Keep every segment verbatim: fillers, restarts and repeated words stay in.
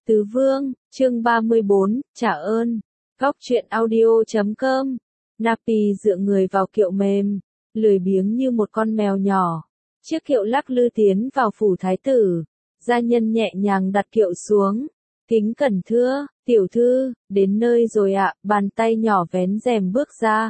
Tứ Vương, chương ba mươi bốn, trả ơn. Góc truyện audio chấm com. Napi dựa người vào kiệu mềm, lười biếng như một con mèo nhỏ. Chiếc kiệu lắc lư tiến vào phủ thái tử. Gia nhân nhẹ nhàng đặt kiệu xuống. Kính cẩn thưa, tiểu thư, đến nơi rồi ạ, bàn tay nhỏ vén rèm bước ra.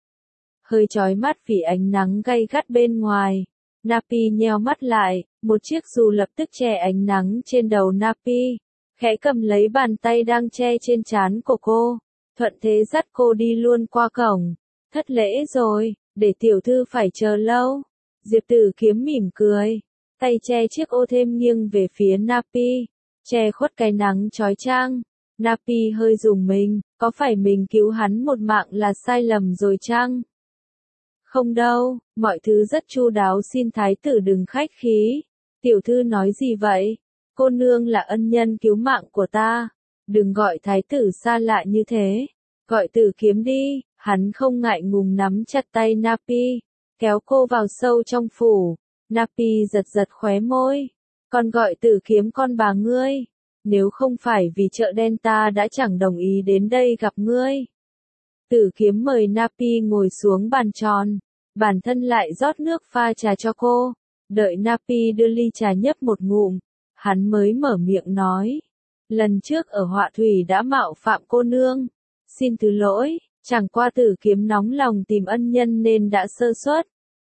Hơi chói mắt vì ánh nắng gay gắt bên ngoài. Napi nheo mắt lại, một chiếc dù lập tức che ánh nắng trên đầu Napi. Khẽ cầm lấy bàn tay đang che trên trán của cô, thuận thế dắt cô đi luôn qua cổng. Thất lễ rồi, để tiểu thư phải chờ lâu. Diệp Tử Kiếm mỉm cười, tay che chiếc ô thêm nghiêng về phía Napi, che khuất cái nắng chói chang. Napi hơi rùng mình, có phải mình cứu hắn một mạng là sai lầm rồi chăng? Không đâu, mọi thứ rất chu đáo, xin thái tử đừng khách khí. Tiểu thư nói gì vậy? Cô nương là ân nhân cứu mạng của ta, đừng gọi thái tử xa lạ như thế, gọi Tử Kiếm đi. Hắn không ngại ngùng nắm chặt tay Napi, kéo cô vào sâu trong phủ. Napi giật giật khóe môi, còn gọi Tử Kiếm con bà ngươi, nếu không phải vì chợ đen ta đã chẳng đồng ý đến đây gặp ngươi. Tử Kiếm mời Napi ngồi xuống bàn tròn, bản thân lại rót nước pha trà cho cô, đợi Napi đưa ly trà nhấp một ngụm. Hắn mới mở miệng nói, lần trước ở Họa Thủy đã mạo phạm cô nương, xin thứ lỗi, chẳng qua Tử Kiếm nóng lòng tìm ân nhân nên đã sơ suất.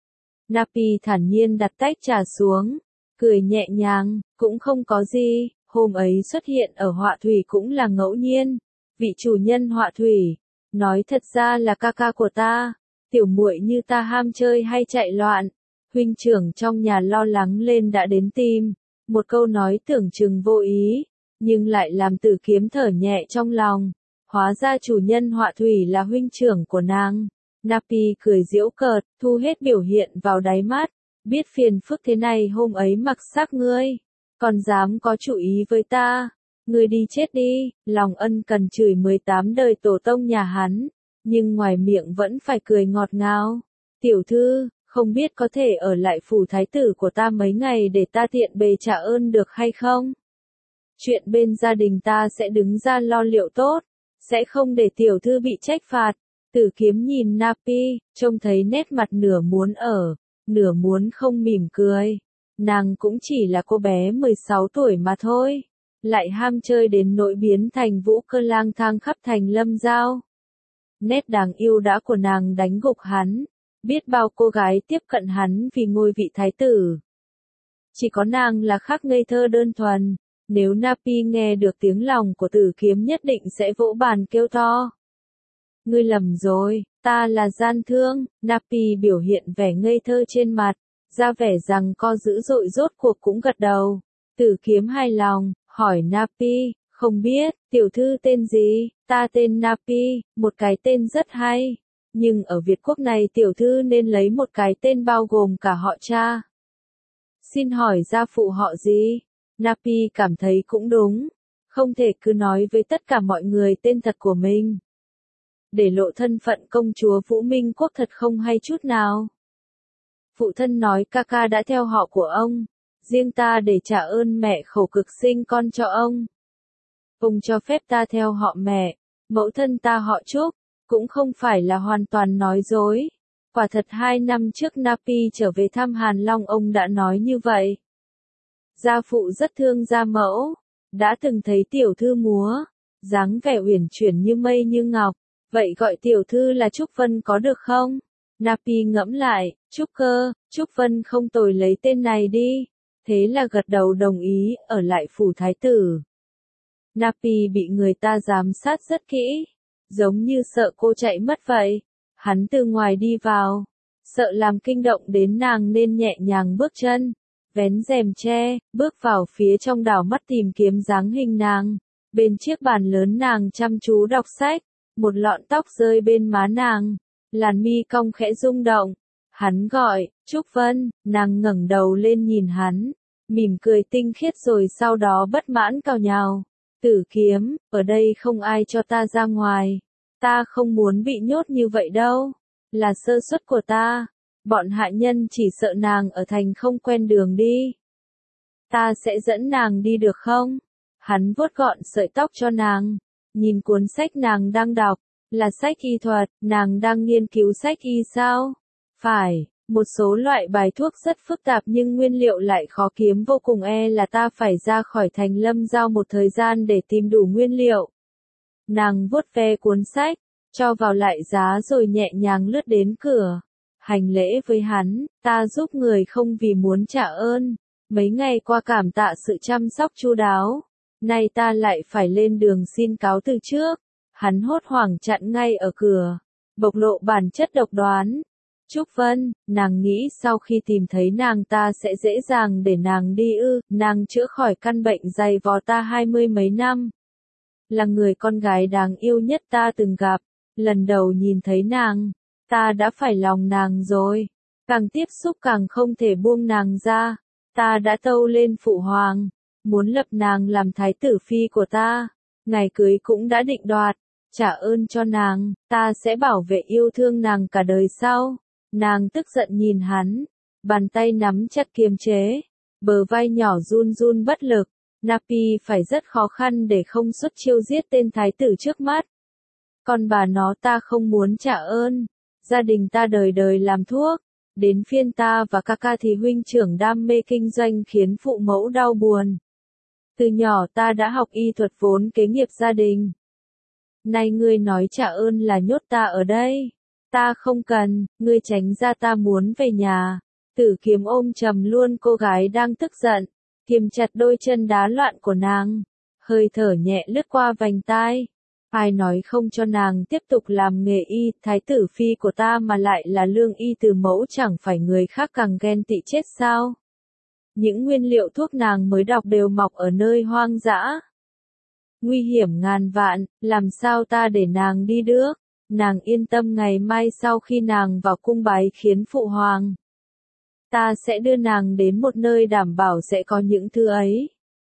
Napi thản nhiên đặt tách trà xuống, cười nhẹ nhàng, cũng không có gì, hôm ấy xuất hiện ở Họa Thủy cũng là ngẫu nhiên. Vị chủ nhân Họa Thủy, nói thật ra là ca ca của ta, tiểu muội như ta ham chơi hay chạy loạn, huynh trưởng trong nhà lo lắng lên đã đến tìm. Một câu nói tưởng chừng vô ý, nhưng lại làm Tử Kiếm thở nhẹ trong lòng. Hóa ra chủ nhân Họa Thủy là huynh trưởng của nàng. Napi cười giễu cợt, thu hết biểu hiện vào đáy mắt. Biết phiền phức thế này hôm ấy mặc xác ngươi, còn dám có chủ ý với ta. Ngươi đi chết đi, lòng ân cần chửi mười tám đời tổ tông nhà hắn, nhưng ngoài miệng vẫn phải cười ngọt ngào. Tiểu thư, không biết có thể ở lại phủ thái tử của ta mấy ngày để ta tiện bề trả ơn được hay không? Chuyện bên gia đình ta sẽ đứng ra lo liệu tốt, sẽ không để tiểu thư bị trách phạt. Tử Kiếm nhìn Napi, trông thấy nét mặt nửa muốn ở, nửa muốn không mỉm cười. Nàng cũng chỉ là cô bé mười sáu tuổi mà thôi, lại ham chơi đến nỗi biến thành vũ cơ lang thang khắp thành Lâm Giao. Nét đáng yêu đã của nàng đánh gục hắn. Biết bao cô gái tiếp cận hắn vì ngôi vị thái tử, chỉ có nàng là khác ngây thơ đơn thuần. Nếu Napi nghe được tiếng lòng của Tử Kiếm nhất định sẽ vỗ bàn kêu to. Ngươi lầm rồi, ta là gian thương. Napi biểu hiện vẻ ngây thơ trên mặt, ra vẻ rằng co dữ dội, rốt cuộc cũng gật đầu. Tử Kiếm hài lòng, hỏi Napi, không biết, tiểu thư tên gì? Ta tên Napi, một cái tên rất hay. Nhưng ở Việt Quốc này tiểu thư nên lấy một cái tên bao gồm cả họ cha. Xin hỏi gia phụ họ gì? Napi cảm thấy cũng đúng, không thể cứ nói với tất cả mọi người tên thật của mình. Để lộ thân phận công chúa Vũ Minh Quốc thật không hay chút nào. Phụ thân nói ca ca đã theo họ của ông, riêng ta để trả ơn mẹ khổ cực sinh con cho ông. Ông cho phép ta theo họ mẹ, mẫu thân ta họ Trúc. Cũng không phải là hoàn toàn nói dối. Quả thật hai năm trước Napi trở về thăm Hàn Long ông đã nói như vậy. Gia phụ rất thương gia mẫu, đã từng thấy tiểu thư múa, dáng vẻ uyển chuyển như mây như ngọc, vậy gọi tiểu thư là Trúc Vân có được không? Napi ngẫm lại, Trúc cơ, Trúc Vân không tồi, lấy tên này đi. Thế là gật đầu đồng ý, ở lại phủ thái tử. Napi bị người ta giám sát rất kỹ, giống như sợ cô chạy mất vậy. Hắn từ ngoài đi vào, sợ làm kinh động đến nàng nên nhẹ nhàng bước chân, vén rèm che, bước vào phía trong, đảo mắt tìm kiếm dáng hình nàng. Bên chiếc bàn lớn nàng chăm chú đọc sách, một lọn tóc rơi bên má nàng, làn mi cong khẽ rung động. Hắn gọi, Trúc Vân, nàng ngẩng đầu lên nhìn hắn, mỉm cười tinh khiết rồi sau đó bất mãn cào nhào. Tử Kiếm, ở đây không ai cho ta ra ngoài. Ta không muốn bị nhốt như vậy đâu. Là sơ suất của ta. Bọn hạ nhân chỉ sợ nàng ở thành không quen đường đi. Ta sẽ dẫn nàng đi được không? Hắn vuốt gọn sợi tóc cho nàng, nhìn cuốn sách nàng đang đọc, là sách y thuật, nàng đang nghiên cứu sách y sao? Phải, một số loại bài thuốc rất phức tạp nhưng nguyên liệu lại khó kiếm vô cùng, e là ta phải ra khỏi thành Lâm Giao một thời gian để tìm đủ nguyên liệu. Nàng vuốt ve cuốn sách, cho vào lại giá rồi nhẹ nhàng lướt đến cửa. Hành lễ với hắn, ta giúp người không vì muốn trả ơn, mấy ngày qua cảm tạ sự chăm sóc chu đáo. Nay ta lại phải lên đường xin cáo từ trước. Hắn hốt hoảng chặn ngay ở cửa, bộc lộ bản chất độc đoán. Trúc Vân, nàng nghĩ sau khi tìm thấy nàng ta sẽ dễ dàng để nàng đi ư, nàng chữa khỏi căn bệnh dày vò ta hai mươi mấy năm. Là người con gái đáng yêu nhất ta từng gặp, lần đầu nhìn thấy nàng, ta đã phải lòng nàng rồi, càng tiếp xúc càng không thể buông nàng ra, ta đã tâu lên phụ hoàng, muốn lập nàng làm thái tử phi của ta, ngày cưới cũng đã định đoạt, trả ơn cho nàng, ta sẽ bảo vệ yêu thương nàng cả đời sau. Nàng tức giận nhìn hắn, bàn tay nắm chặt kiềm chế, bờ vai nhỏ run run bất lực, Napi phải rất khó khăn để không xuất chiêu giết tên thái tử trước mắt. Còn bà nó ta không muốn trả ơn, gia đình ta đời đời làm thuốc, đến phiên ta và ca ca thì huynh trưởng đam mê kinh doanh khiến phụ mẫu đau buồn. Từ nhỏ ta đã học y thuật vốn kế nghiệp gia đình. Nay ngươi nói trả ơn là nhốt ta ở đây. Ta không cần, ngươi tránh ra, ta muốn về nhà. Tử Kiếm ôm chầm luôn cô gái đang tức giận, kiềm chặt đôi chân đá loạn của nàng, hơi thở nhẹ lướt qua vành tai. Ai nói không cho nàng tiếp tục làm nghề y, thái tử phi của ta mà lại là lương y từ mẫu, chẳng phải người khác càng ghen tị chết sao? Những nguyên liệu thuốc nàng mới đọc đều mọc ở nơi hoang dã. Nguy hiểm ngàn vạn, làm sao ta để nàng đi được? Nàng yên tâm, ngày mai sau khi nàng vào cung bái khiến phụ hoàng, ta sẽ đưa nàng đến một nơi đảm bảo sẽ có những thứ ấy.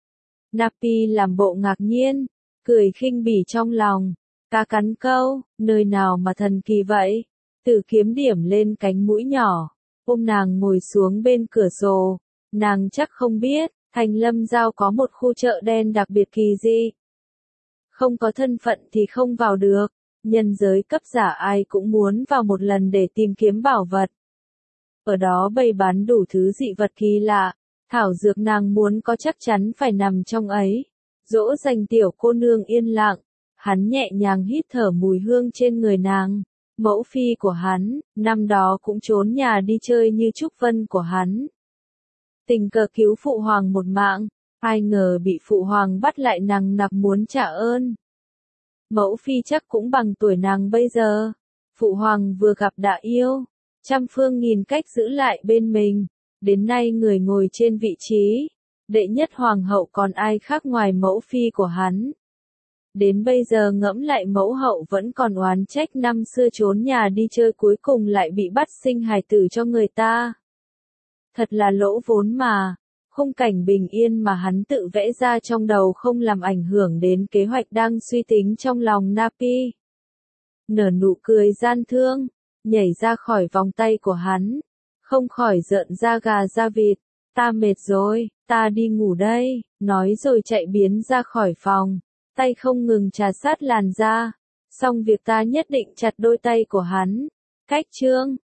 Napi làm bộ ngạc nhiên, cười khinh bỉ trong lòng, ca cắn câu, nơi nào mà thần kỳ vậy? Tử Kiếm điểm lên cánh mũi nhỏ, ôm nàng ngồi xuống bên cửa sổ, nàng chắc không biết, thành Lâm Giao có một khu chợ đen đặc biệt kỳ dị. Không có thân phận thì không vào được. Nhân giới cấp giả ai cũng muốn vào một lần để tìm kiếm bảo vật. Ở đó bày bán đủ thứ dị vật kỳ lạ, thảo dược nàng muốn có chắc chắn phải nằm trong ấy. Dỗ dành tiểu cô nương yên lặng, hắn nhẹ nhàng hít thở mùi hương trên người nàng. Mẫu phi của hắn, năm đó cũng trốn nhà đi chơi như Trúc Vân của hắn. Tình cờ cứu phụ hoàng một mạng, ai ngờ bị phụ hoàng bắt lại nằng nặc muốn trả ơn. Mẫu phi chắc cũng bằng tuổi nàng bây giờ. Phụ hoàng vừa gặp đã yêu, trăm phương nghìn cách giữ lại bên mình. Đến nay người ngồi trên vị trí đệ nhất hoàng hậu còn ai khác ngoài mẫu phi của hắn. Đến bây giờ ngẫm lại, mẫu hậu vẫn còn oán trách năm xưa trốn nhà đi chơi cuối cùng lại bị bắt sinh hài tử cho người ta. Thật là lỗ vốn mà. Khung cảnh bình yên mà hắn tự vẽ ra trong đầu không làm ảnh hưởng đến kế hoạch đang suy tính trong lòng Napi. Nở nụ cười gian thương, nhảy ra khỏi vòng tay của hắn, không khỏi rợn da gà da vịt. Ta mệt rồi, ta đi ngủ đây, nói rồi chạy biến ra khỏi phòng, tay không ngừng trà sát làn da. Xong việc ta nhất định chặt đôi tay của hắn. Cách chương